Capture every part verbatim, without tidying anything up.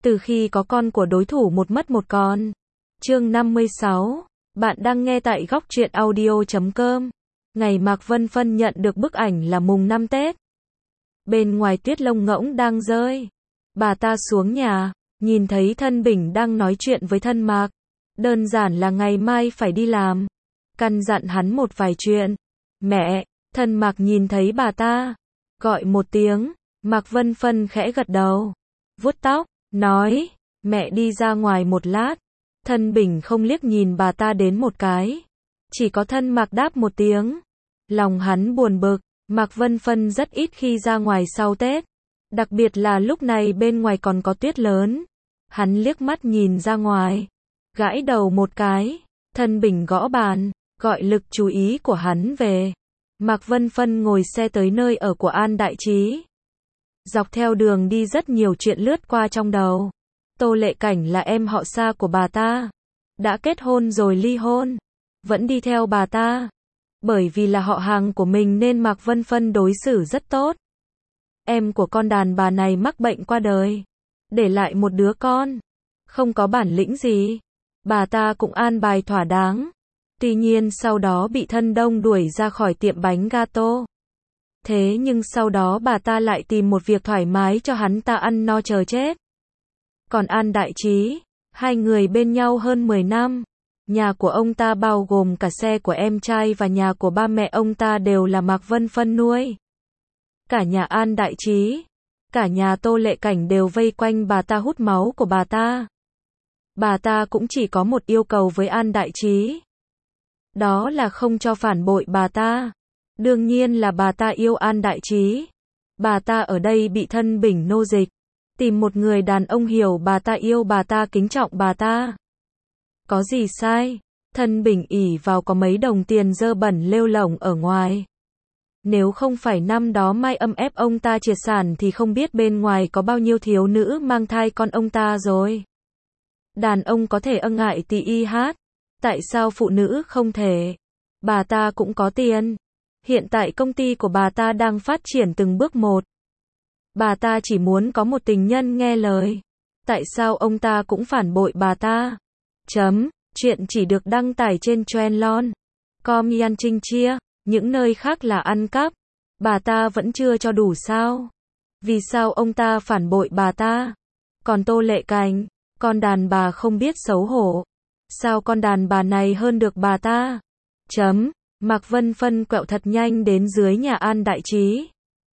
Từ khi có con của đối thủ một mất một còn. Chương năm mươi sáu. Bạn đang nghe tại góc truyện audio chấm com. Ngày Mạc Vân Phân nhận được bức ảnh là mùng năm Tết. Bên ngoài tuyết lông ngỗng đang rơi. Bà ta xuống nhà, nhìn thấy Thân Bình đang nói chuyện với Thân Mạc. Đơn giản là ngày mai phải đi làm. Căn dặn hắn một vài chuyện. Mẹ, Thân Mạc nhìn thấy bà ta. Gọi một tiếng, Mạc Vân Phân khẽ gật đầu. Vuốt tóc, nói, mẹ đi ra ngoài một lát. Thân Bình không liếc nhìn bà ta đến một cái. Chỉ có Thân Mạc đáp một tiếng. Lòng hắn buồn bực, Mạc Vân Phân rất ít khi ra ngoài sau Tết. Đặc biệt là lúc này bên ngoài còn có tuyết lớn. Hắn liếc mắt nhìn ra ngoài. Gãi đầu một cái. Thân Bình gõ bàn, gọi lực chú ý của hắn về. Mạc Vân Phân ngồi xe tới nơi ở của An Đại Trí. Dọc theo đường đi rất nhiều chuyện lướt qua trong đầu. Tô Lệ Cảnh là em họ xa của bà ta. Đã kết hôn rồi ly hôn. Vẫn đi theo bà ta. Bởi vì là họ hàng của mình nên Mạc Vân Phân đối xử rất tốt. Em của con đàn bà này mắc bệnh qua đời. Để lại một đứa con. Không có bản lĩnh gì. Bà ta cũng an bài thỏa đáng. Tuy nhiên sau đó bị Thân Đông đuổi ra khỏi tiệm bánh gato. Thế nhưng sau đó bà ta lại tìm một việc thoải mái cho hắn ta ăn no chờ chết. Còn An Đại Trí, hai người bên nhau hơn mười năm. Nhà của ông ta bao gồm cả xe của em trai và nhà của ba mẹ ông ta đều là Mạc Vân Phân nuôi. Cả nhà An Đại Trí, cả nhà Tô Lệ Cảnh đều vây quanh bà ta hút máu của bà ta. Bà ta cũng chỉ có một yêu cầu với An Đại Trí. Đó là không cho phản bội bà ta. Đương nhiên là bà ta yêu An Đại Trí. Bà ta ở đây bị Thân Bình nô dịch. Tìm một người đàn ông hiểu bà ta yêu bà ta kính trọng bà ta. Có gì sai? Thân Bình ỷ vào có mấy đồng tiền dơ bẩn lêu lổng ở ngoài. Nếu không phải năm đó Mai Âm ép ông ta triệt sản thì không biết bên ngoài có bao nhiêu thiếu nữ mang thai con ông ta rồi. Đàn ông có thể ân ái tì y hát. Tại sao phụ nữ không thể? Bà ta cũng có tiền. Hiện tại công ty của bà ta đang phát triển từng bước một. Bà ta chỉ muốn có một tình nhân nghe lời. Tại sao ông ta cũng phản bội bà ta? Chấm. Chuyện chỉ được đăng tải trên Trendlon. Com Yan Trinh Chia. Những nơi khác là ăn cắp. Bà ta vẫn chưa cho đủ sao? Vì sao ông ta phản bội bà ta? Còn Tô Lệ Cảnh, con đàn bà không biết xấu hổ. Sao con đàn bà này hơn được bà ta? Chấm. Mạc Vân Phân quẹo thật nhanh đến dưới nhà An Đại Trí.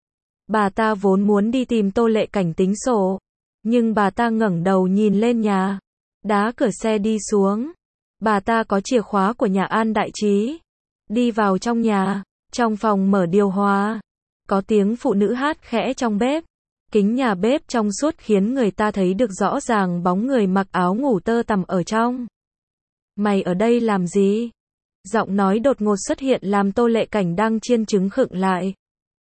Bà ta vốn muốn đi tìm Tô Lệ Cảnh tính sổ. Nhưng bà ta ngẩng đầu nhìn lên nhà. Đá cửa xe đi xuống. Bà ta có chìa khóa của nhà An Đại Trí. Đi vào trong nhà. Trong phòng mở điều hòa. Có tiếng phụ nữ hát khẽ trong bếp. Kính nhà bếp trong suốt khiến người ta thấy được rõ ràng bóng người mặc áo ngủ tơ tằm ở trong. Mày ở đây làm gì? Giọng nói đột ngột xuất hiện làm Tô Lệ Cảnh đang chiên trứng khựng lại.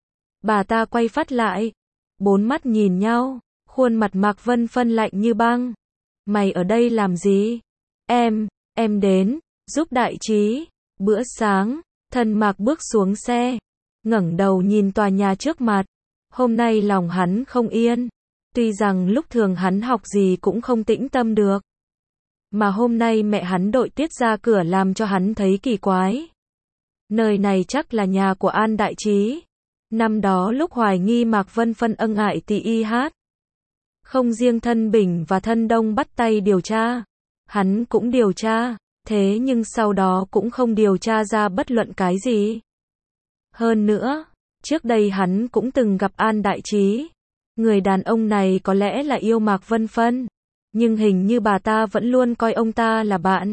Bà ta quay phát lại. Bốn mắt nhìn nhau. Khuôn mặt Mạc Vân Phân lạnh như băng. Mày ở đây làm gì? Em, em đến, giúp Đại Trí. Bữa sáng, Thân Mạc bước xuống xe. Ngẩng đầu nhìn tòa nhà trước mặt. Hôm nay lòng hắn không yên. Tuy rằng lúc thường hắn học gì cũng không tĩnh tâm được. Mà hôm nay mẹ hắn đội tiết ra cửa làm cho hắn thấy kỳ quái. Nơi này chắc là nhà của An Đại Trí. Năm đó lúc hoài nghi Mạc Vân Phân ân ái tì y hát. Không riêng Thân Bình và Thân Đông bắt tay điều tra. Hắn cũng điều tra. Thế nhưng sau đó cũng không điều tra ra bất luận cái gì. Hơn nữa, trước đây hắn cũng từng gặp An Đại Trí. Người đàn ông này có lẽ là yêu Mạc Vân Phân. Nhưng hình như bà ta vẫn luôn coi ông ta là bạn.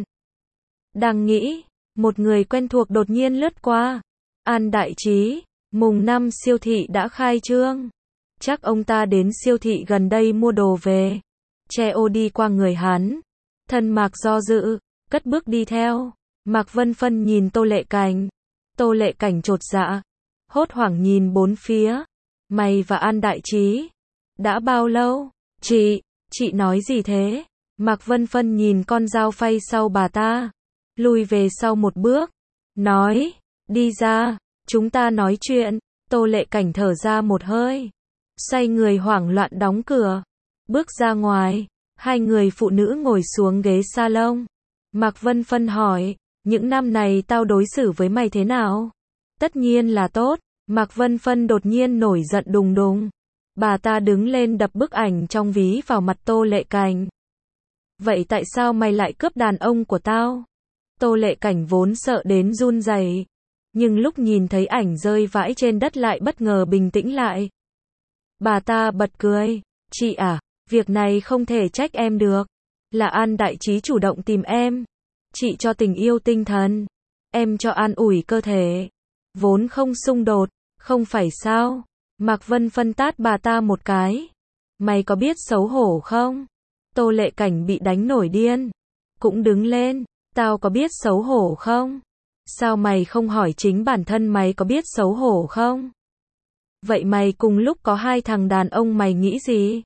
Đang nghĩ, một người quen thuộc đột nhiên lướt qua. An Đại Trí, mùng năm siêu thị đã khai trương. Chắc ông ta đến siêu thị gần đây mua đồ về. Che ô đi qua người hắn. Thân Mạc do dự, cất bước đi theo. Mạc Vân Phân nhìn Tô Lệ Cảnh. Tô Lệ Cảnh chột dạ. Hốt hoảng nhìn bốn phía. Mày và An Đại Trí. Đã bao lâu? Chị, chị nói gì thế? Mạc Vân Phân nhìn con dao phay sau bà ta. Lùi về sau một bước. Nói, đi ra, chúng ta nói chuyện. Tô Lệ Cảnh thở ra một hơi. Xoay người hoảng loạn đóng cửa. Bước ra ngoài. Hai người phụ nữ ngồi xuống ghế salon. Mạc Vân Phân hỏi, những năm này tao đối xử với mày thế nào? Tất nhiên là tốt. Mạc Vân Phân đột nhiên nổi giận đùng đùng. Bà ta đứng lên đập bức ảnh trong ví vào mặt Tô Lệ Cảnh. Vậy tại sao mày lại cướp đàn ông của tao? Tô Lệ Cảnh vốn sợ đến run rẩy, nhưng lúc nhìn thấy ảnh rơi vãi trên đất lại bất ngờ bình tĩnh lại. Bà ta bật cười, chị à, việc này không thể trách em được. Là An Đại Trí chủ động tìm em. Chị cho tình yêu tinh thần, em cho an ủi cơ thể. Vốn không xung đột, không phải sao? Mạc Vân Phân tát bà ta một cái. Mày có biết xấu hổ không? Tô Lệ Cảnh bị đánh nổi điên, cũng đứng lên. Tao có biết xấu hổ không? Sao mày không hỏi chính bản thân mày có biết xấu hổ không? Vậy mày cùng lúc có hai thằng đàn ông mày nghĩ gì?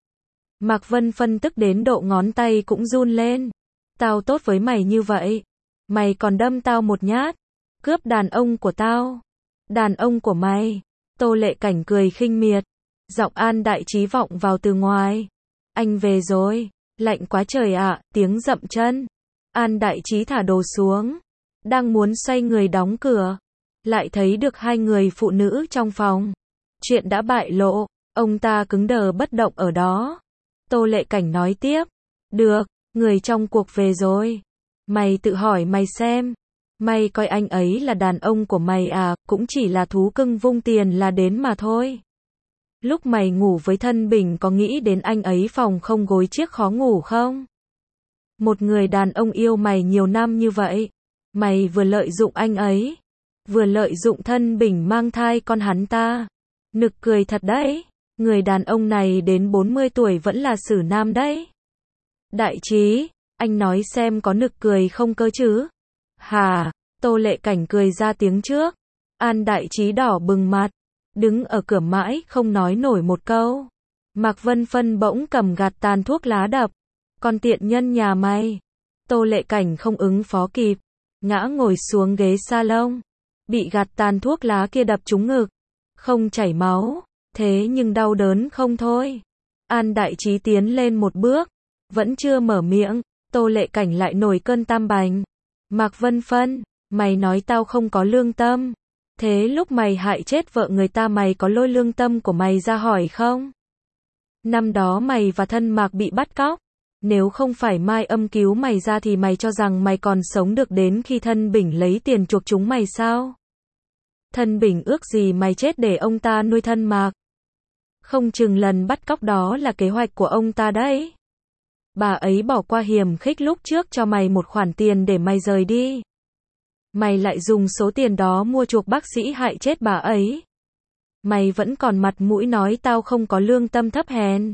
Mạc Vân Phân tức đến độ ngón tay cũng run lên. Tao tốt với mày như vậy, mày còn đâm tao một nhát. Cướp đàn ông của tao. Đàn ông của mày. Tô Lệ Cảnh cười khinh miệt. Giọng An Đại Trí vọng vào từ ngoài. Anh về rồi. Lạnh quá trời ạ, tiếng dậm chân. An Đại Trí thả đồ xuống. Đang muốn xoay người đóng cửa. Lại thấy được hai người phụ nữ trong phòng. Chuyện đã bại lộ. Ông ta cứng đờ bất động ở đó. Tô Lệ Cảnh nói tiếp. Được, người trong cuộc về rồi. Mày tự hỏi mày xem. Mày coi anh ấy là đàn ông của mày à, cũng chỉ là thú cưng vung tiền là đến mà thôi. Lúc mày ngủ với Thân Bình có nghĩ đến anh ấy phòng không gối chiếc khó ngủ không? Một người đàn ông yêu mày nhiều năm như vậy, mày vừa lợi dụng anh ấy, vừa lợi dụng Thân Bình mang thai con hắn ta. Nực cười thật đấy, người đàn ông này đến bốn mươi tuổi vẫn là xử nam đấy. Đại Trí, anh nói xem có nực cười không cơ chứ? Hà, Tô Lệ Cảnh cười ra tiếng trước. An Đại Trí đỏ bừng mặt, đứng ở cửa mãi không nói nổi một câu. Mạc Vân Phân bỗng cầm gạt tàn thuốc lá đập. Con tiện nhân nhà mày. Tô Lệ Cảnh không ứng phó kịp, ngã ngồi xuống ghế salon, bị gạt tàn thuốc lá kia đập trúng ngực. Không chảy máu, thế nhưng đau đớn không thôi. An Đại Trí tiến lên một bước, vẫn chưa mở miệng, Tô Lệ Cảnh lại nổi cơn tam bành. Mạc Vân Phân, mày nói tao không có lương tâm. Thế lúc mày hại chết vợ người ta mày có lôi lương tâm của mày ra hỏi không? Năm đó mày và Thân Mạc bị bắt cóc. Nếu không phải Mai Âm cứu mày ra thì mày cho rằng mày còn sống được đến khi Thân Bình lấy tiền chuộc chúng mày sao? Thân Bình ước gì mày chết để ông ta nuôi Thân Mạc. Không chừng lần bắt cóc đó là kế hoạch của ông ta đấy. Bà ấy bỏ qua hiềm khích lúc trước cho mày một khoản tiền để mày rời đi. Mày lại dùng số tiền đó mua chuộc bác sĩ hại chết bà ấy. Mày vẫn còn mặt mũi nói tao không có lương tâm thấp hèn.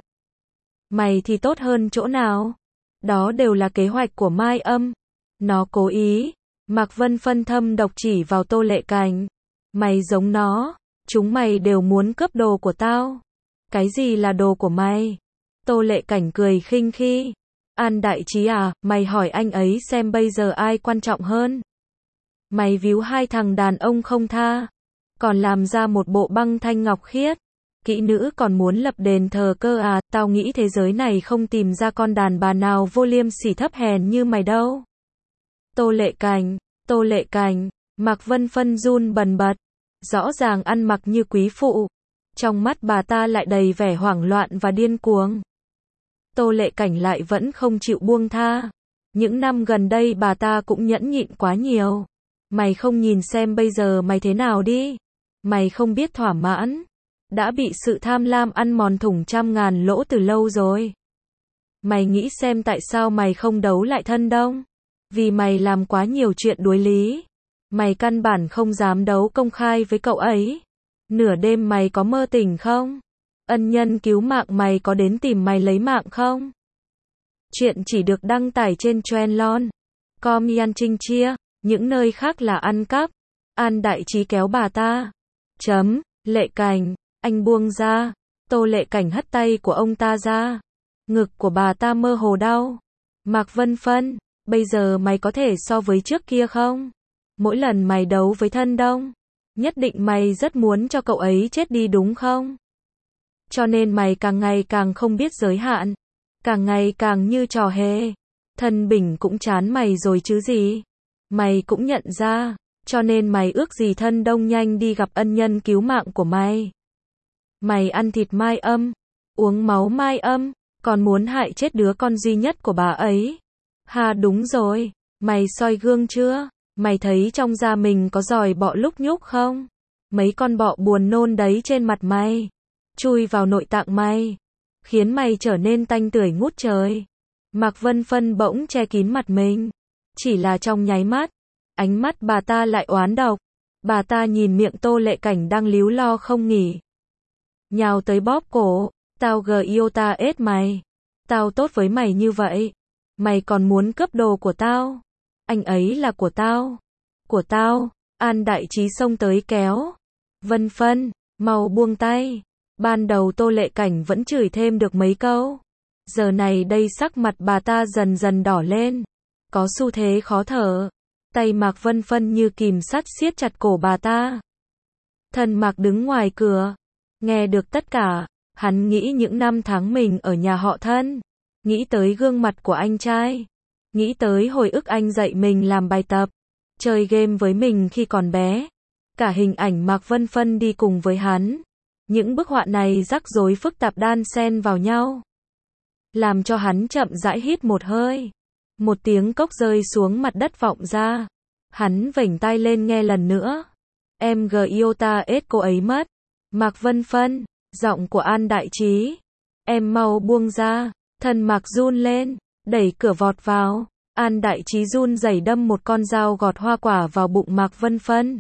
Mày thì tốt hơn chỗ nào? Đó đều là kế hoạch của Mai Âm. Nó cố ý. Mạc Vân Phân thâm độc chỉ vào Tô Lệ Cảnh. Mày giống nó. Chúng mày đều muốn cướp đồ của tao. Cái gì là đồ của mày? Tô Lệ Cảnh cười khinh khi. An Đại Trí à, mày hỏi anh ấy xem bây giờ ai quan trọng hơn. Mày víu hai thằng đàn ông không tha, còn làm ra một bộ băng thanh ngọc khiết. Kỹ nữ còn muốn lập đền thờ cơ à, tao nghĩ thế giới này không tìm ra con đàn bà nào vô liêm sỉ thấp hèn như mày đâu. Tô Lệ Cảnh, Tô Lệ Cảnh, Mạc Vân Phân run bần bật, rõ ràng ăn mặc như quý phụ. Trong mắt bà ta lại đầy vẻ hoảng loạn và điên cuồng. Tô Lệ Cảnh lại vẫn không chịu buông tha. Những năm gần đây bà ta cũng nhẫn nhịn quá nhiều. Mày không nhìn xem bây giờ mày thế nào đi. Mày không biết thỏa mãn. Đã bị sự tham lam ăn mòn thủng trăm ngàn lỗ từ lâu rồi. Mày nghĩ xem tại sao mày không đấu lại Thân Đông? Vì mày làm quá nhiều chuyện đuối lý. Mày căn bản không dám đấu công khai với cậu ấy. Nửa đêm mày có mơ tỉnh không? Ân nhân cứu mạng mày có đến tìm mày lấy mạng không? Chuyện chỉ được đăng tải trên Trendlon. Com Yan Trinh Chia. Những nơi khác là ăn cắp. An Đại Trí kéo bà ta. Chấm. Lệ Cảnh, anh buông ra. Tô Lệ Cảnh hất tay của ông ta ra. Ngực của bà ta mơ hồ đau. Mạc Vân Phân, bây giờ mày có thể so với trước kia không? Mỗi lần mày đấu với Thân Đông, nhất định mày rất muốn cho cậu ấy chết đi đúng không? Cho nên mày càng ngày càng không biết giới hạn. càng ngày càng như trò hề. Thân Bình cũng chán mày rồi chứ gì. Mày cũng nhận ra, cho nên mày ước gì Thân Đông nhanh đi gặp ân nhân cứu mạng của mày. Mày ăn thịt mai âm, uống máu mai âm, còn muốn hại chết đứa con duy nhất của bà ấy. Ha đúng rồi, mày soi gương chưa? Mày thấy trong da mình có giòi bọ lúc nhúc không? Mấy con bọ buồn nôn đấy trên mặt mày, chui vào nội tạng mày, khiến mày trở nên tanh tưởi ngút trời. Mạc Vân Phân bỗng che kín mặt mình. Chỉ là trong nháy mắt, ánh mắt bà ta lại oán độc. Bà ta nhìn miệng Tô Lệ Cảnh đang líu lo không nghỉ, nhào tới bóp cổ. Tao gờ yêu ta ết mày. Tao tốt với mày như vậy, mày còn muốn cướp đồ của tao? Anh ấy là của tao. Của tao. An Đại Trí xông tới kéo. Vân Phân, mau buông tay. Ban đầu Tô Lệ Cảnh vẫn chửi thêm được mấy câu. Giờ này đây sắc mặt bà ta dần dần đỏ lên, có xu thế khó thở. Tay Mạc Vân Phân như kìm sắt siết chặt cổ bà ta. Thần Mạc đứng ngoài cửa, nghe được tất cả. Hắn nghĩ những năm tháng mình ở nhà họ Thân, nghĩ tới gương mặt của anh trai, nghĩ tới hồi ức anh dạy mình làm bài tập, chơi game với mình khi còn bé, cả hình ảnh Mạc Vân Phân đi cùng với hắn. Những bức họa này rắc rối phức tạp đan xen vào nhau, làm cho hắn chậm rãi hít một hơi. Một tiếng cốc rơi xuống mặt đất vọng ra. Hắn vểnh tai lên nghe lần nữa. Em gờ yêu ta ết cô ấy mất. Mạc Vân Phân, giọng của An Đại Trí. Em mau buông ra. Thân Mạc run lên, đẩy cửa vọt vào. An Đại Trí run rẩy đâm một con dao gọt hoa quả vào bụng Mạc Vân Phân.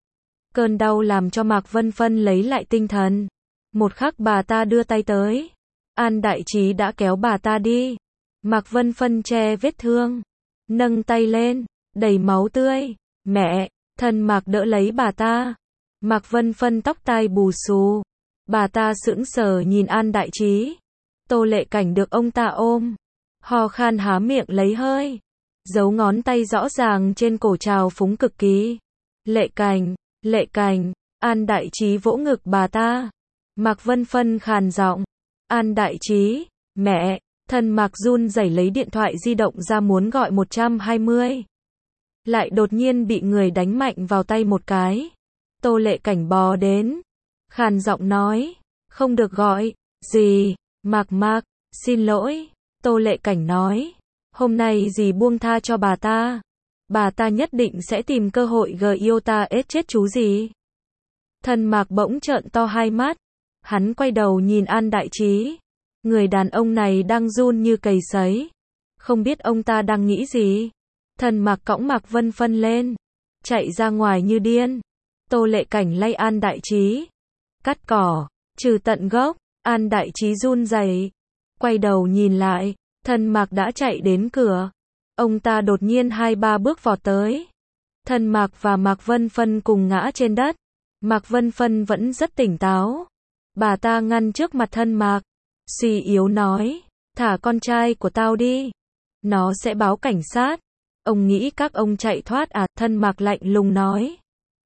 Cơn đau làm cho Mạc Vân Phân lấy lại tinh thần. Một khắc bà ta đưa tay tới, An Đại Trí đã kéo bà ta đi. Mạc Vân Phân che vết thương, nâng tay lên, đầy máu tươi. Mẹ, Thân Mạc đỡ lấy bà ta. Mạc Vân Phân tóc tai bù xù. Bà ta sững sờ nhìn An Đại Trí. Tô Lệ Cảnh được ông ta ôm, ho khan há miệng lấy hơi, dấu ngón tay rõ ràng trên cổ trào phúng cực kỳ. Lệ Cảnh, Lệ Cảnh. An Đại Trí vỗ ngực bà ta. Mạc Vân Phân khàn giọng. An Đại Trí, mẹ. Thân Mạc run rẩy lấy điện thoại di động ra muốn gọi một hai không. Lại đột nhiên bị người đánh mạnh vào tay một cái. Tô Lệ Cảnh bò đến, khàn giọng nói, không được gọi. Gì? Mạc Mạc, xin lỗi. Tô Lệ Cảnh nói, hôm nay dì buông tha cho bà ta. Bà ta nhất định sẽ tìm cơ hội gờ yêu ta ết chết chú gì. Thân Mạc bỗng trợn to hai mắt. Hắn quay đầu nhìn An Đại Trí. Người đàn ông này đang run như cầy sấy. Không biết ông ta đang nghĩ gì. Thân Mạc cõng Mạc Vân Phân lên, chạy ra ngoài như điên. Tô Lệ Cảnh lay An Đại Trí. Cắt cỏ, trừ tận gốc. An Đại Trí run rẩy, quay đầu nhìn lại. Thân Mạc đã chạy đến cửa. Ông ta đột nhiên hai ba bước vọt tới. Thân Mạc và Mạc Vân Phân cùng ngã trên đất. Mạc Vân Phân vẫn rất tỉnh táo. Bà ta ngăn trước mặt Thân Mạc, suy yếu nói, thả con trai của tao đi. Nó sẽ báo cảnh sát. Ông nghĩ các ông chạy thoát à? Thân Mạc lạnh lùng nói.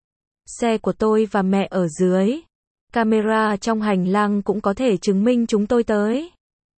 Xe của tôi và mẹ ở dưới. Camera trong hành lang cũng có thể chứng minh chúng tôi tới.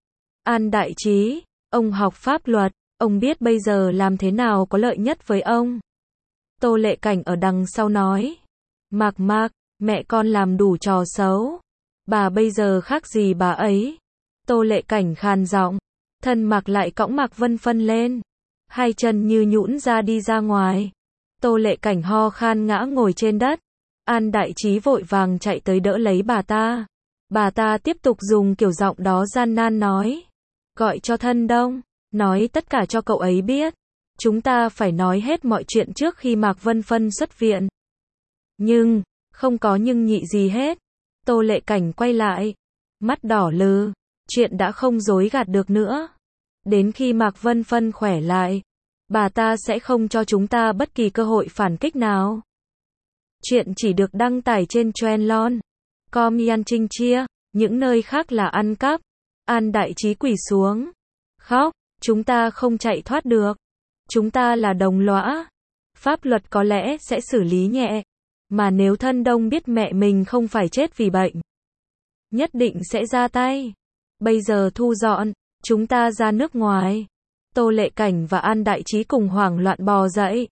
An Đại Trí, ông học pháp luật, ông biết bây giờ làm thế nào có lợi nhất với ông. Tô Lệ Cảnh ở đằng sau nói. Mạc Mạc, mẹ con làm đủ trò xấu. Bà bây giờ khác gì bà ấy? Tô Lệ Cảnh khàn giọng. Thân Mạc lại cõng Mạc Vân Phân lên. Hai chân như nhũn ra đi ra ngoài. Tô Lệ Cảnh ho khan ngã ngồi trên đất. An Đại Trí vội vàng chạy tới đỡ lấy bà ta. Bà ta tiếp tục dùng kiểu giọng đó gian nan nói. Gọi cho Thân Đông, nói tất cả cho cậu ấy biết. Chúng ta phải nói hết mọi chuyện trước khi Mạc Vân Phân xuất viện. Nhưng, không có nhưng nhị gì hết. Tô Lệ Cảnh quay lại, mắt đỏ lừ. Chuyện đã không dối gạt được nữa. Đến khi Mạc Vân Phân khỏe lại, bà ta sẽ không cho chúng ta bất kỳ cơ hội phản kích nào. Chuyện chỉ được đăng tải trên Trendlon, com Yan Trinh Chia, những nơi khác là ăn cắp. An Đại Trí quỳ xuống, khóc, chúng ta không chạy thoát được. Chúng ta là đồng lõa. Pháp luật có lẽ sẽ xử lý nhẹ. Mà nếu Thân Đông biết mẹ mình không phải chết vì bệnh, nhất định sẽ ra tay. Bây giờ thu dọn, Chúng ta ra nước ngoài. Tô Lệ Cảnh và An Đại Trí cùng hoảng loạn bò dậy.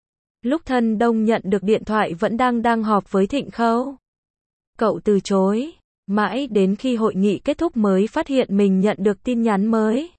Lúc Thân Đông nhận được điện thoại vẫn đang đang họp với Thịnh Khâu. Cậu từ chối, mãi đến khi hội nghị kết thúc mới phát hiện mình nhận được tin nhắn mới.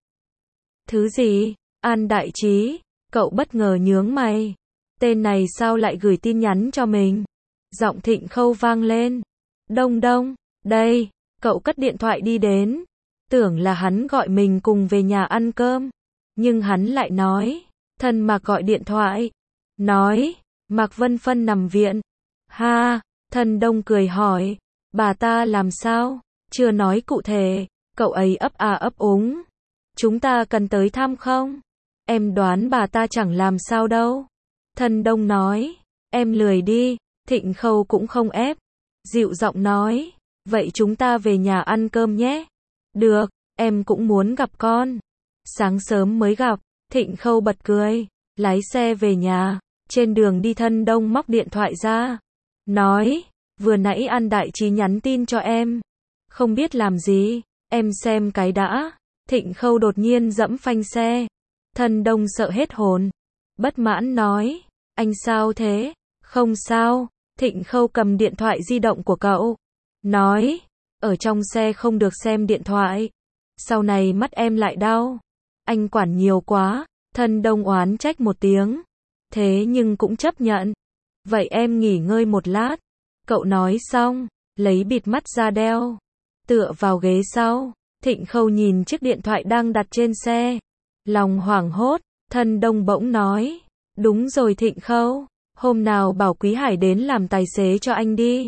Thứ gì? An Đại Trí, cậu bất ngờ nhướng mày. Tên này sao lại gửi tin nhắn cho mình? Giọng Thịnh Khâu vang lên. Đông Đông, đây, cậu cất điện thoại đi đến. Tưởng là hắn gọi mình cùng về nhà ăn cơm. Nhưng hắn lại nói, Thân Mạc gọi điện thoại. Nói, Mạc Vân Phân nằm viện. Ha, Thân Đông cười hỏi, bà ta làm sao? Chưa nói cụ thể, cậu ấy ấp à ấp úng. Chúng ta cần tới thăm không? Em đoán bà ta chẳng làm sao đâu. Thân Đông nói, em lười đi. Thịnh Khâu cũng không ép. Dịu giọng nói, vậy chúng ta về nhà ăn cơm nhé. Được, em cũng muốn gặp con. Sáng sớm mới gặp, Thịnh Khâu bật cười, lái xe về nhà. Trên đường đi Thân Đông móc điện thoại ra. Nói, vừa nãy An Đại Trí nhắn tin cho em. Không biết làm gì, em xem cái đã. Thịnh Khâu đột nhiên giẫm phanh xe. Thân Đông sợ hết hồn. Bất mãn nói, anh sao thế? Không sao. Thịnh Khâu cầm điện thoại di động của cậu. Nói, ở trong xe không được xem điện thoại. Sau này mắt em lại đau. Anh quản nhiều quá. Thân Đông oán trách một tiếng. Thế nhưng cũng chấp nhận. Vậy em nghỉ ngơi một lát. Cậu nói xong, lấy bịt mắt ra đeo. Tựa vào ghế sau. Thịnh Khâu nhìn chiếc điện thoại đang đặt trên xe. Lòng hoảng hốt. Thân Đông bỗng nói, đúng rồi Thịnh Khâu, hôm nào bảo Quý Hải đến làm tài xế cho anh đi.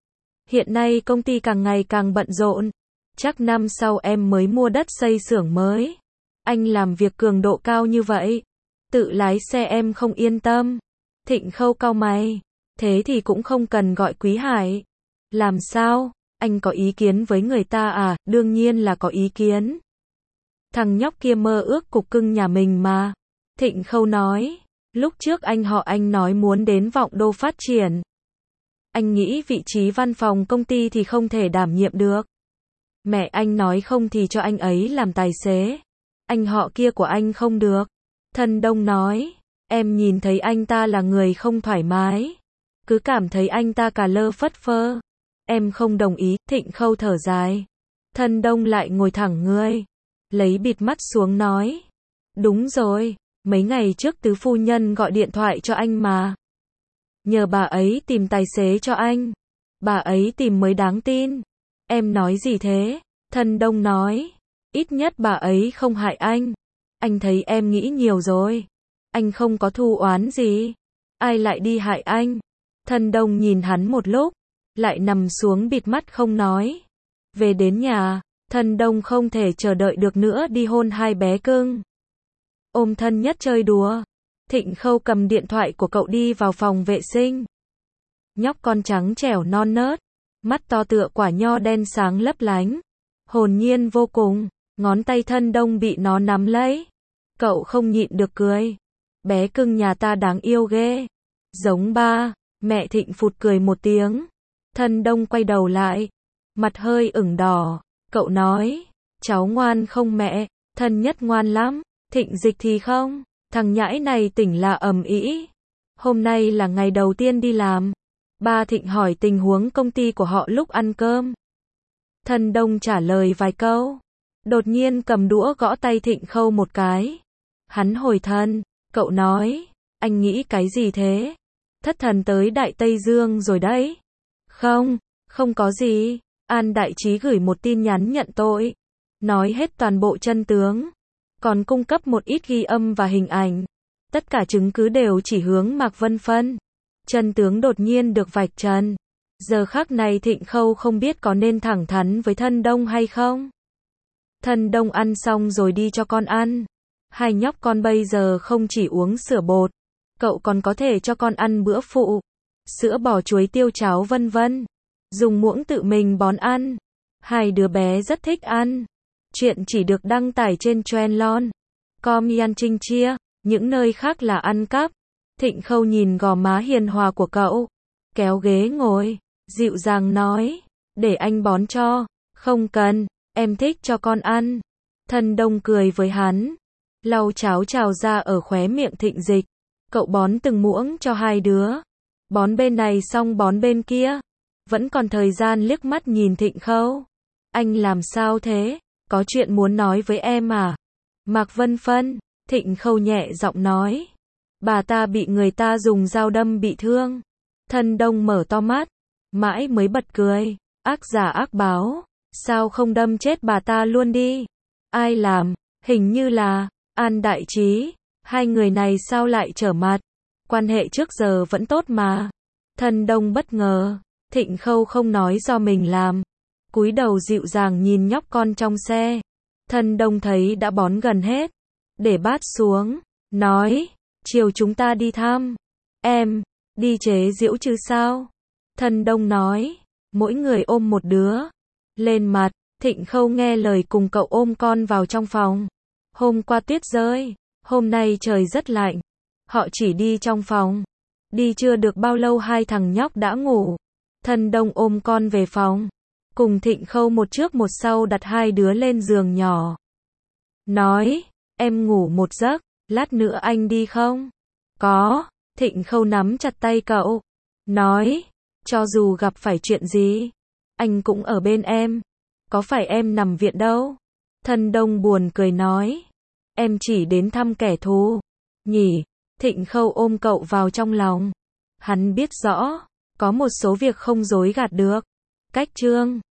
Hiện nay công ty càng ngày càng bận rộn. Chắc năm sau em mới mua đất xây xưởng mới. Anh làm việc cường độ cao như vậy. Tự lái xe em không yên tâm. Thịnh Khâu cau mày. Thế thì cũng không cần gọi Quý Hải. Làm sao? Anh có ý kiến với người ta à? Đương nhiên là có ý kiến. Thằng nhóc kia mơ ước cục cưng nhà mình mà. Thịnh Khâu nói. Lúc trước anh họ anh nói muốn đến Vọng Đô phát triển. Anh nghĩ vị trí văn phòng công ty thì không thể đảm nhiệm được. Mẹ anh nói không thì cho anh ấy làm tài xế. Anh họ kia của anh không được. Thân Đông nói. Em nhìn thấy anh ta là người không thoải mái. Cứ cảm thấy anh ta cà lơ phất phơ. Em không đồng ý. Thịnh Khâu thở dài. Thân Đông lại ngồi thẳng người. Lấy bịt mắt xuống nói. Đúng rồi. Mấy ngày trước tứ phu nhân gọi điện thoại cho anh mà. Nhờ bà ấy tìm tài xế cho anh. Bà ấy tìm mới đáng tin. Em nói gì thế? Thân Đông nói. Ít nhất bà ấy không hại anh. Anh thấy em nghĩ nhiều rồi. Anh không có thù oán gì. Ai lại đi hại anh? Thân Đông nhìn hắn một lúc. Lại nằm xuống bịt mắt không nói. Về đến nhà. Thân Đông không thể chờ đợi được nữa đi hôn hai bé cưng. Ôm Thân Nhất chơi đùa. Thịnh Khâu cầm điện thoại của cậu đi vào phòng vệ sinh. Nhóc con trắng trẻo non nớt. Mắt to tựa quả nho đen sáng lấp lánh. Hồn nhiên vô cùng. Ngón tay Thân Đông bị nó nắm lấy. Cậu không nhịn được cười. Bé cưng nhà ta đáng yêu ghê. Giống ba. Mẹ Thịnh phụt cười một tiếng. Thân Đông quay đầu lại. Mặt hơi ửng đỏ. Cậu nói. Cháu ngoan không mẹ? Thân Nhất ngoan lắm. Thịnh Dịch thì không. Thằng nhãi này tỉnh là ầm ĩ. Hôm nay là ngày đầu tiên đi làm. Ba Thịnh hỏi tình huống công ty của họ lúc ăn cơm. Thân Đông trả lời vài câu. Đột nhiên cầm đũa gõ tay Thịnh Khâu một cái. Hắn hồi thân. Cậu nói. Anh nghĩ cái gì thế? Thất thần tới Đại Tây Dương rồi đấy. Không, không có gì. An Đại Trí gửi một tin nhắn nhận tội. Nói hết toàn bộ chân tướng. Còn cung cấp một ít ghi âm và hình ảnh. Tất cả chứng cứ đều chỉ hướng Mạc Vân Phân. Chân tướng đột nhiên được vạch trần. Giờ khắc này Thịnh Khâu không biết có nên thẳng thắn với Thân Đông hay không. Thân Đông ăn xong rồi đi cho con ăn. Hai nhóc con bây giờ không chỉ uống sữa bột. Cậu còn có thể cho con ăn bữa phụ. Sữa bò chuối tiêu cháo vân vân. Dùng muỗng tự mình bón ăn. Hai đứa bé rất thích ăn. Chuyện chỉ được đăng tải trên Trendlon. Com Yan Trinh Chia. Những nơi khác là ăn cắp. Thịnh Khâu nhìn gò má hiền hòa của cậu. Kéo ghế ngồi. Dịu dàng nói. Để anh bón cho. Không cần. Em thích cho con ăn. Thân Đông cười với hắn, lau cháo trào ra ở khóe miệng Thịnh Dịch. Cậu bón từng muỗng cho hai đứa. Bón bên này xong bón bên kia. Vẫn còn thời gian liếc mắt nhìn Thịnh Khâu. Anh làm sao thế? Có chuyện muốn nói với em à? Mạc Vân Phân, Thịnh Khâu nhẹ giọng nói. Bà ta bị người ta dùng dao đâm bị thương. Thân Đông mở to mắt, mãi mới bật cười. Ác giả ác báo, sao không đâm chết bà ta luôn đi? Ai làm? Hình như là An Đại Trí. Hai người này sao lại trở mặt? Quan hệ trước giờ vẫn tốt mà. Thân Đông bất ngờ, Thịnh Khâu không nói do mình làm. Cúi đầu dịu dàng nhìn nhóc con trong xe. Thân Đông thấy đã bón gần hết, để bát xuống, nói, chiều chúng ta đi thăm. Em, đi chế giễu chứ sao? Thân Đông nói, mỗi người ôm một đứa. Lên mặt, Thịnh Khâu nghe lời cùng cậu ôm con vào trong phòng. Hôm qua tuyết rơi, hôm nay trời rất lạnh. Họ chỉ đi trong phòng. Đi chưa được bao lâu hai thằng nhóc đã ngủ. Thân Đông ôm con về phòng. Cùng Thịnh Khâu một trước một sau đặt hai đứa lên giường nhỏ. Nói, em ngủ một giấc, lát nữa anh đi không? Có, Thịnh Khâu nắm chặt tay cậu. Nói, cho dù gặp phải chuyện gì, anh cũng ở bên em. Có phải em nằm viện đâu? Thân Đông buồn cười nói, em chỉ đến thăm kẻ thù. Nhỉ, Thịnh Khâu ôm cậu vào trong lòng. Hắn biết rõ, có một số việc không dối gạt được. Cách Trương